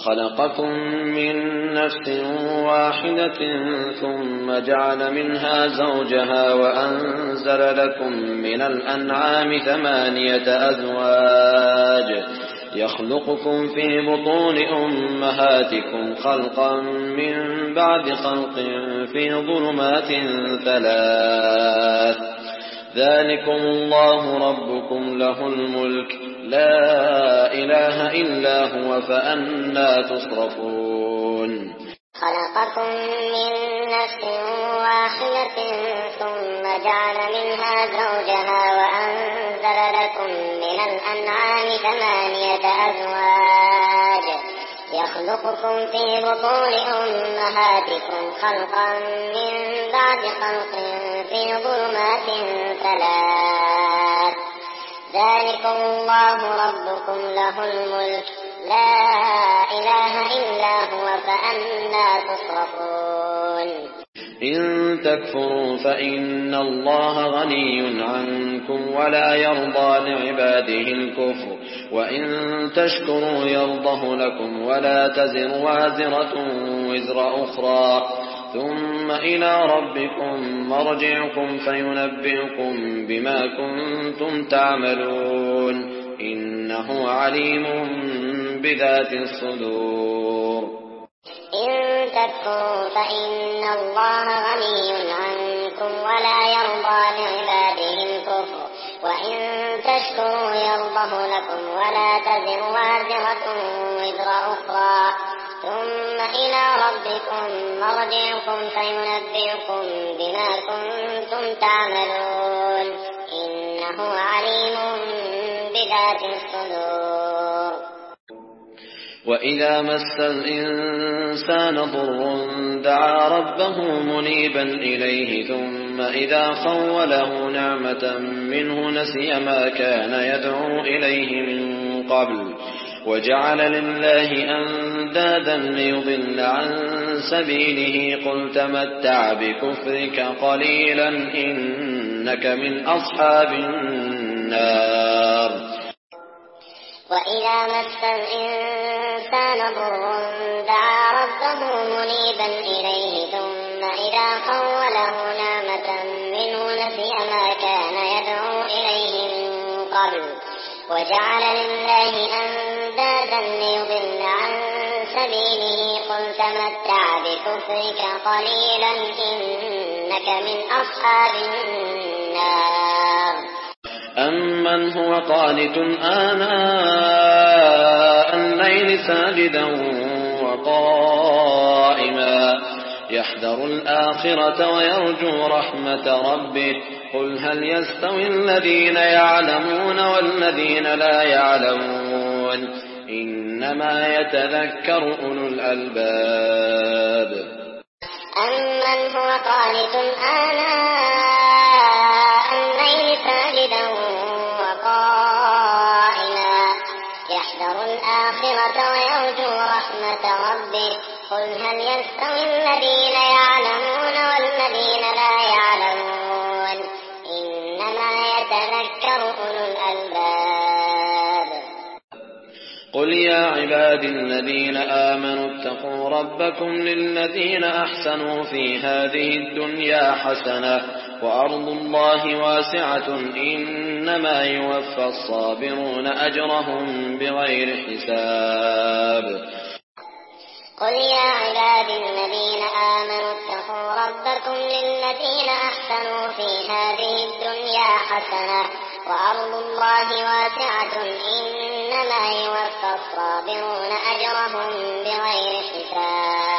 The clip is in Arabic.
خلقكم من نفس واحدة ثم جعل منها زوجها وأنزل لكم من الأنعام 8 أزواج يخلقكم في بطون أمهاتكم خلقا من بعد خلق في ظلمات 3 ذلكم الله ربكم له الملك لا إله إلا هو فأنى تصرفون خلقكم من نفس واحدة ثم جعل منها زوجها وأنزل لكم من الأنعام 8 أزواج يخلقكم في بطون أمهاتكم خلقا من بعد خلق في ظلمات 3 ذلكم الله ربكم له الملك لا إله إلا هو فأنى تصرفون إن تكفروا فإن الله غني عنكم ولا يرضى لعباده الكفر وإن تشكروا يرضه لكم ولا تزر وازرة وزر أخرى ثم إلى ربكم مرجعكم فينبئكم بما كنتم تعملون إنه عليم بذات الصدور إن تكفروا فإن الله غني عنكم ولا يرضى لعباده الكفر وإن تشكروا يرضه لكم ولا تزر وازرة وزر أخرى ثم إلى ربكم مرجعكم فينبئكم بما كنتم تعملون إنه عليم بذات الصدور وإذا مس الإنسان ضر دعا ربه منيبا إليه ثم إذا خوله نعمة منه نسي ما كان يدعو إليه من قبل وجعل لله أندادا ليضل عن سبيله قل تمتع بكفرك قليلا إنك من أصحاب النار وإذا مس الإنسان ضر دعا ربه منيبا إليه ثم إذا خوله نعمة منه نسي ما كان يدعو إليه من قبل وجعل لله أندادا ليضل عن سبيله قل تمتع بكفرك قليلا إنك من أصحاب النار أمن هو قانت آناء الليل ساجدا وقائما يحذر الآخرة ويرجو رحمة ربه قل هل يستوي الذين يعلمون والذين لا يعلمون إنما يتذكر أولو الألباب أمن هو قانت آناء الليل ساجدا وقائما يحذر الآخرة ويرجو رحمة ربه قل هل يستوي الذين يعلمون والذين لا يعلمون إنما يتذكر أولو الألباب قل يا عبادي الذين آمنوا اتقوا ربكم للذين أحسنوا في هذه الدنيا حسنة وأرض الله واسعة إنما يوفى الصابرون أجرهم بغير حساب قل يا عبادي الذين آمنوا اتقوا ربكم للذين أحسنوا في هذه الدنيا حسنة وأرض الله واسعة إنما يوفى الصابرون أجرهم بغير حساب